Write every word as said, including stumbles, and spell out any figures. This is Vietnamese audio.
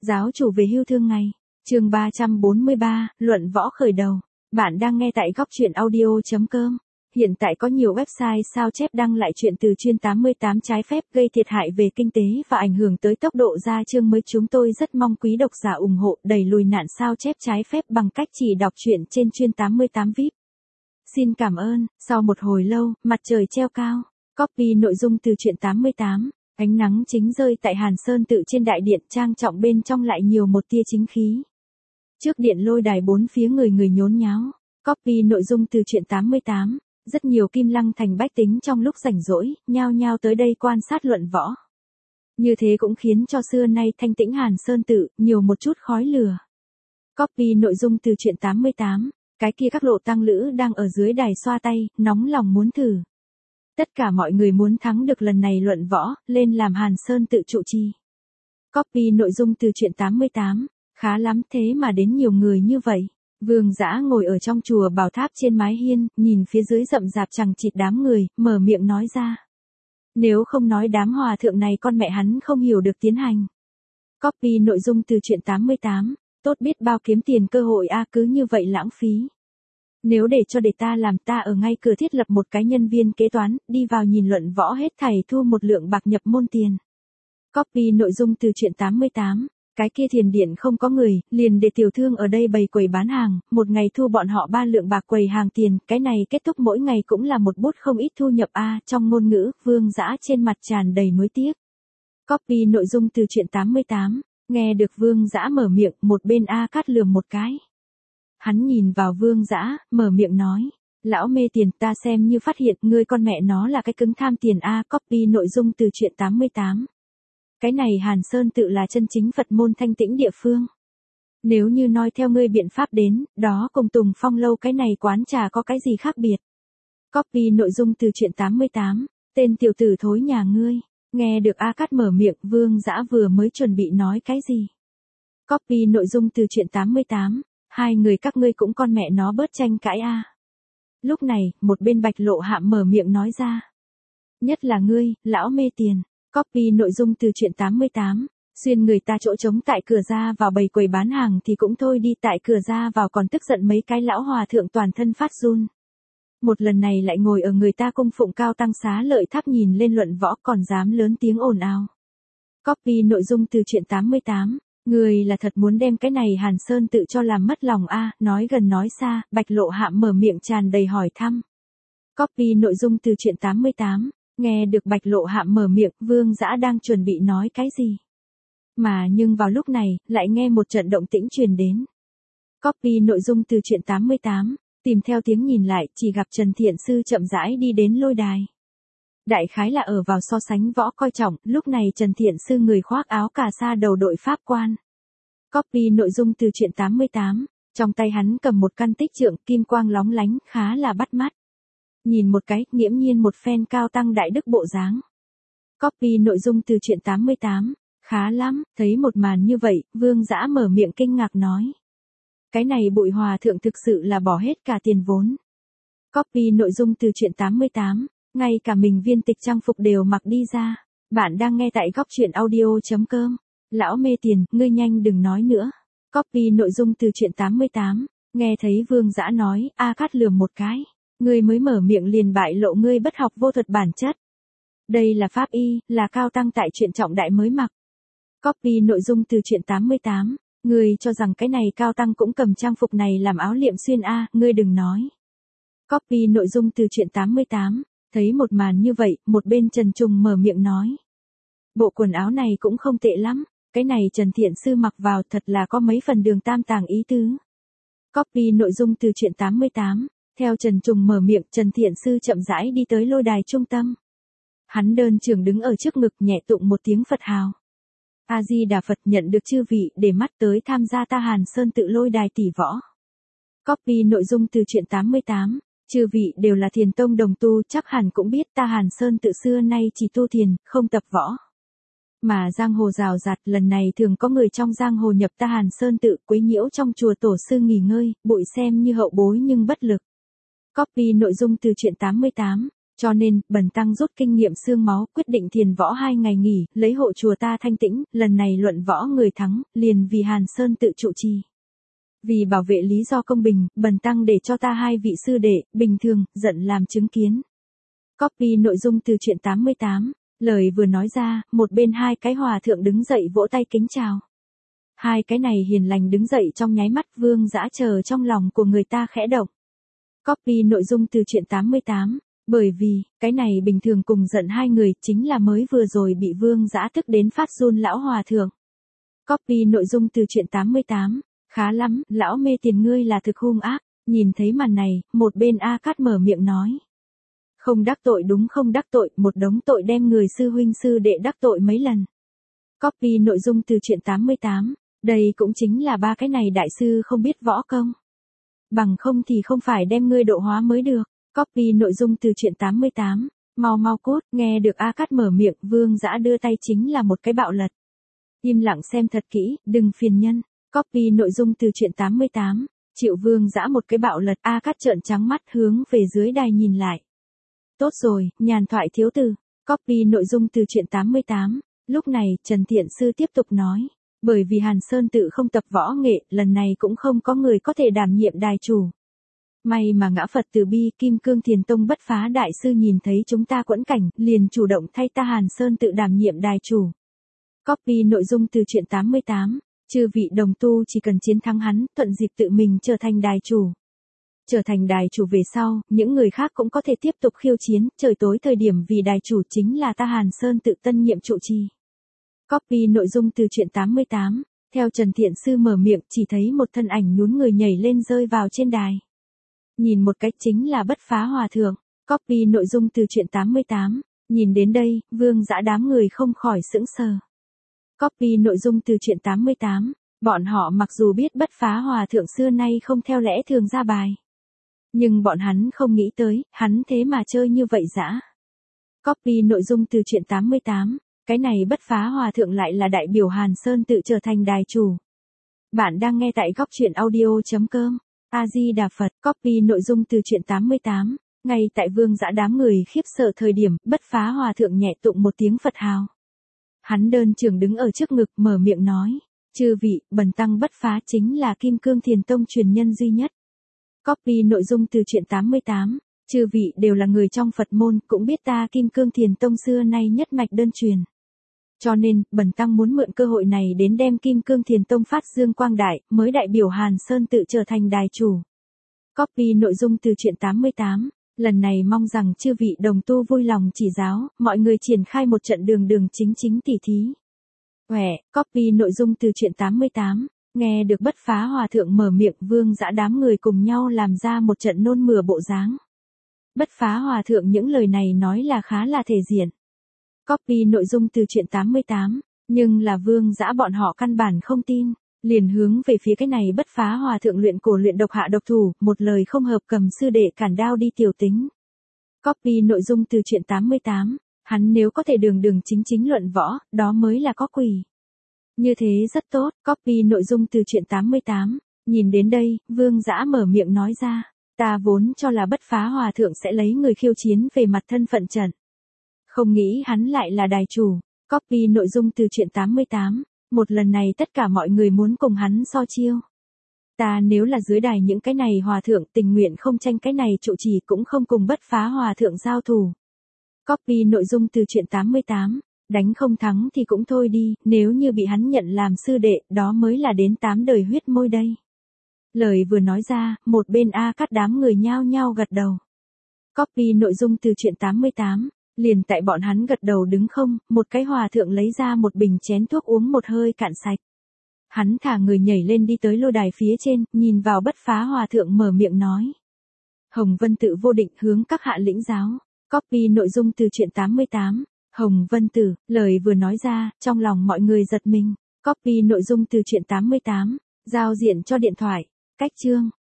Giáo chủ về hưu thương ngày. Chương ba trăm bốn mươi ba, luận võ khởi đầu. Bạn đang nghe tại góc truyện audio chấm com. Hiện tại có nhiều website sao chép đăng lại chuyện từ chuyên tám mươi tám trái phép gây thiệt hại về kinh tế và ảnh hưởng tới tốc độ ra chương mới. Chúng tôi rất mong quý độc giả ủng hộ đẩy lùi nạn sao chép trái phép bằng cách chỉ đọc truyện trên chuyên tám mươi tám vi ai pi. Xin cảm ơn. Sau một hồi lâu, mặt trời treo cao. Copy nội dung từ truyện tám mươi tám. Ánh nắng chính rơi tại Hàn Sơn Tự trên đại điện, trang trọng bên trong lại nhiều một tia chính khí. Trước điện lôi đài bốn phía người người nhốn nháo. Copy nội dung từ truyện tám mươi tám. Rất nhiều Kim Lăng thành bách tính trong lúc rảnh rỗi, nhao nhao tới đây quan sát luận võ. Như thế cũng khiến cho xưa nay thanh tĩnh Hàn Sơn Tự, nhiều một chút khói lửa. Copy nội dung từ truyện tám mươi tám. Cái kia các lộ tăng lữ đang ở dưới đài xoa tay, nóng lòng muốn thử. Tất cả mọi người muốn thắng được lần này luận võ, lên làm Hàn Sơn Tự trụ trì. Copy nội dung từ truyện tám mươi tám. Khá lắm, thế mà đến nhiều người như vậy. Vương Dã ngồi ở trong chùa Bảo Tháp trên mái hiên, nhìn phía dưới rậm rạp chằng chịt đám người, mở miệng nói ra. Nếu không nói đám hòa thượng này con mẹ hắn không hiểu được tiến hành. Copy nội dung từ truyện tám mươi tám. Tốt biết bao kiếm tiền cơ hội a, cứ như vậy lãng phí. Nếu để cho để ta làm, ta ở ngay cửa thiết lập một cái nhân viên kế toán, đi vào nhìn luận võ hết thảy thu một lượng bạc nhập môn tiền. Copy nội dung từ truyện tám mươi tám. Cái kia thiền điện không có người, liền để tiểu thương ở đây bày quầy bán hàng, một ngày thu bọn họ ba lượng bạc quầy hàng tiền, cái này kết thúc mỗi ngày cũng là một bút không ít thu nhập a. Trong ngôn ngữ, Vương Dã trên mặt tràn đầy nuối tiếc. Copy nội dung từ truyện tám mươi tám. Nghe được Vương Dã mở miệng, một bên A Cát lườm một cái. Hắn nhìn vào Vương Dã, mở miệng nói. Lão mê tiền, ta xem như phát hiện, ngươi con mẹ nó là cái cứng tham tiền a. Copy nội dung từ truyện tám mươi tám. Cái này Hàn Sơn Tự là chân chính Phật môn thanh tĩnh địa phương. Nếu như nói theo ngươi biện pháp đến, đó cùng Tùng Phong lâu cái này quán trà có cái gì khác biệt. Copy nội dung từ truyện tám mươi tám. Tên tiểu tử thối nhà ngươi. Nghe được A Cát mở miệng, Vương Dã vừa mới chuẩn bị nói cái gì. Copy nội dung từ truyện tám mươi tám. Hai người các ngươi cũng con mẹ nó bớt tranh cãi a. Lúc này, một bên Bạch Lộ Hạm mở miệng nói ra. Nhất là ngươi, lão mê tiền. Copy nội dung từ truyện tám mươi tám. Xuyên người ta chỗ trống tại cửa ra vào bày quầy bán hàng thì cũng thôi đi, tại cửa ra vào còn tức giận mấy cái lão hòa thượng toàn thân phát run. Một lần này lại ngồi ở người ta cung phụng cao tăng xá lợi tháp nhìn lên luận võ còn dám lớn tiếng ồn ào. Copy nội dung từ truyện tám mươi tám. Người là thật muốn đem cái này Hàn Sơn Tự cho làm mất lòng a. Nói gần nói xa, Bạch Lộ Hạm mở miệng tràn đầy hỏi thăm. Copy nội dung từ truyện tám mươi tám. Nghe được Bạch Lộ Hạm mở miệng, Vương Dã đang chuẩn bị nói cái gì. Mà nhưng vào lúc này, lại nghe một trận động tĩnh truyền đến. Copy nội dung từ truyện tám mươi tám. Tìm theo tiếng nhìn lại, chỉ gặp Trần Thiện Sư chậm rãi đi đến lôi đài. Đại khái là ở vào so sánh võ coi trọng, lúc này Trần Thiện Sư người khoác áo cà sa đầu đội pháp quan. Copy nội dung từ truyện tám mươi tám. Trong tay hắn cầm một căn tích trượng kim quang lóng lánh, khá là bắt mắt. Nhìn một cái, nghiễm nhiên một phen cao tăng đại đức bộ dáng. Copy nội dung từ truyện tám mươi tám. Khá lắm, thấy một màn như vậy, Vương Dã mở miệng kinh ngạc nói. Cái này Bụi hòa thượng thực sự là bỏ hết cả tiền vốn. Copy nội dung từ truyện tám mươi tám. Ngay cả mình viên tịch trang phục đều mặc đi ra. Bạn đang nghe tại góc truyện audio chấm com. Lão mê tiền, ngươi nhanh đừng nói nữa. Copy nội dung từ truyện tám mươi tám. Nghe thấy Vương Dã nói, A Cát lườm một cái. Ngươi mới mở miệng liền bại lộ ngươi bất học vô thuật bản chất. Đây là pháp y, là cao tăng tại truyện trọng đại mới mặc. Copy nội dung từ truyện tám mươi tám. Ngươi cho rằng cái này cao tăng cũng cầm trang phục này làm áo liệm xuyên a, ngươi đừng nói. Copy nội dung từ truyện tám mươi tám. Thấy một màn như vậy, một bên Trần Trùng mở miệng nói. Bộ quần áo này cũng không tệ lắm, cái này Trần Thiện Sư mặc vào thật là có mấy phần đường tam tàng ý tứ. Copy nội dung từ truyện tám mươi tám. Theo Trần Trùng mở miệng, Trần Thiện Sư chậm rãi đi tới lôi đài trung tâm. Hắn đơn trưởng đứng ở trước ngực nhẹ tụng một tiếng Phật hào. A-di-đà Phật, nhận được chư vị để mắt tới tham gia ta Hàn Sơn Tự lôi đài tỷ võ. Copy nội dung từ truyện tám mươi tám. Chư vị đều là thiền tông đồng tu, chắc hẳn cũng biết ta Hàn Sơn Tự xưa nay chỉ tu thiền, không tập võ. Mà giang hồ rào rạt, lần này thường có người trong giang hồ nhập ta Hàn Sơn Tự, quấy nhiễu trong chùa tổ sư nghỉ ngơi, bụi xem như hậu bối nhưng bất lực. Copy nội dung từ truyện tám mươi tám. Cho nên, bần tăng rút kinh nghiệm xương máu, quyết định thiền võ hai ngày nghỉ, lấy hộ chùa ta thanh tĩnh, lần này luận võ người thắng, liền vì Hàn Sơn tự trụ trì. Vì bảo vệ lý do công bình, bần tăng để cho ta hai vị sư đệ, bình thường, giận làm chứng kiến. Copy nội dung từ truyện tám mươi tám, lời vừa nói ra, một bên hai cái hòa thượng đứng dậy vỗ tay kính chào. Hai cái này hiền lành đứng dậy trong nháy mắt Vương Dã chờ trong lòng của người ta khẽ động. Copy nội dung từ truyện tám mươi tám, bởi vì, cái này bình thường cùng giận hai người chính là mới vừa rồi bị Vương Dã tức đến phát run lão hòa thượng. Copy nội dung từ truyện tám mươi tám, khá lắm, lão mê tiền ngươi là thực hung ác, nhìn thấy màn này, một bên A Cát mở miệng nói. Không đắc tội đúng không đắc tội, một đống tội đem người sư huynh sư đệ đắc tội mấy lần. Copy nội dung từ truyện tám mươi tám, đây cũng chính là ba cái này đại sư không biết võ công. Bằng không thì không phải đem ngươi độ hóa mới được. Copy nội dung từ truyện tám mươi tám, mau mau cốt, nghe được A Cát mở miệng, Vương Dã đưa tay chính là một cái bạo lật. Im lặng xem thật kỹ, đừng phiền nhân. Copy nội dung từ truyện tám mươi tám, chịu Vương Dã một cái bạo lật, A Cát trợn trắng mắt hướng về dưới đài nhìn lại. Tốt rồi, nhàn thoại thiếu từ. Copy nội dung từ truyện tám mươi tám, lúc này Trần Thiện Sư tiếp tục nói. Bởi vì Hàn Sơn tự không tập võ nghệ, lần này cũng không có người có thể đảm nhiệm đài chủ. May mà ngã Phật từ bi Kim Cương Thiền Tông Bất Phá đại sư nhìn thấy chúng ta quẫn cảnh, liền chủ động thay ta Hàn Sơn tự đảm nhiệm đài chủ. Copy nội dung từ truyện tám mươi tám, chư vị đồng tu chỉ cần chiến thắng hắn, thuận dịp tự mình trở thành đài chủ. Trở thành đài chủ về sau, những người khác cũng có thể tiếp tục khiêu chiến, trời tối thời điểm vì đài chủ chính là ta Hàn Sơn tự tân nhiệm trụ trì. Copy nội dung từ truyện tám mươi tám, theo Trần Thiện Sư mở miệng chỉ thấy một thân ảnh nhún người nhảy lên rơi vào trên đài. Nhìn một cách chính là Bất Phá hòa thượng. Copy nội dung từ truyện tám mươi tám, nhìn đến đây, Vương Dã đám người không khỏi sững sờ. Copy nội dung từ truyện tám mươi tám, bọn họ mặc dù biết Bất Phá hòa thượng xưa nay không theo lẽ thường ra bài. Nhưng bọn hắn không nghĩ tới, hắn thế mà chơi như vậy dã. Copy nội dung từ truyện tám mươi tám, cái này Bất Phá hòa thượng lại là đại biểu Hàn Sơn tự trở thành đài chủ. Bạn đang nghe tại góc truyện audio chấm com. A Di Đà Phật. Copy nội dung từ truyện tám mươi tám, ngay tại Vương Dã đám người khiếp sợ thời điểm, Bất Phá hòa thượng nhẹ tụng một tiếng Phật hào. Hắn đơn trường đứng ở trước ngực mở miệng nói, chư vị, bần tăng Bất Phá chính là Kim Cương Thiền Tông truyền nhân duy nhất. Copy nội dung từ truyện tám mươi tám, chư vị đều là người trong Phật môn, cũng biết ta Kim Cương Thiền Tông xưa nay nhất mạch đơn truyền. Cho nên, bần tăng muốn mượn cơ hội này đến đem Kim Cương Thiền Tông phát dương quang đại, mới đại biểu Hàn Sơn tự trở thành đài chủ. Copy nội dung từ truyện tám mươi tám, lần này mong rằng chư vị đồng tu vui lòng chỉ giáo, mọi người triển khai một trận đường đường chính chính tỉ thí. Quẻ, copy nội dung từ truyện tám mươi tám, nghe được Bất Phá hòa thượng mở miệng, Vương Dã đám người cùng nhau làm ra một trận nôn mửa bộ dáng. Bất Phá hòa thượng những lời này nói là khá là thể diện. Copy nội dung từ truyện tám mươi tám, nhưng là Vương Dã bọn họ căn bản không tin, liền hướng về phía cái này Bất Phá hòa thượng luyện cổ luyện độc hạ độc thủ, một lời không hợp cầm sư đệ cản đao đi tiểu tính. Copy nội dung từ truyện tám mươi tám, hắn nếu có thể đường đường chính chính luận võ, đó mới là có quỷ. Như thế rất tốt. Copy nội dung từ truyện tám mươi tám, nhìn đến đây, Vương Dã mở miệng nói ra, ta vốn cho là Bất Phá hòa thượng sẽ lấy người khiêu chiến về mặt thân phận trận. Không nghĩ hắn lại là đài chủ. Copy nội dung từ truyện tám mươi tám, một lần này tất cả mọi người muốn cùng hắn so chiêu. Ta nếu là dưới đài những cái này hòa thượng tình nguyện không tranh cái này trụ trì cũng không cùng Bất Phá hòa thượng giao thủ. Copy nội dung từ truyện tám mươi tám, đánh không thắng thì cũng thôi đi, nếu như bị hắn nhận làm sư đệ, đó mới là đến tám đời huyết môi đây. Lời vừa nói ra, một bên A Cát đám người nhao nhao gật đầu. Copy nội dung từ truyện tám mươi tám, liền tại bọn hắn gật đầu đứng không, một cái hòa thượng lấy ra một bình chén thuốc uống một hơi cạn sạch. Hắn thả người nhảy lên đi tới lô đài phía trên, nhìn vào Bất Phá hòa thượng mở miệng nói. Hồng Vân Tự vô định hướng các hạ lĩnh giáo. Copy nội dung từ truyện tám mươi tám, Hồng Vân Tử, lời vừa nói ra, trong lòng mọi người giật mình. Copy nội dung từ truyện tám mươi tám, giao diện cho điện thoại, cách chương.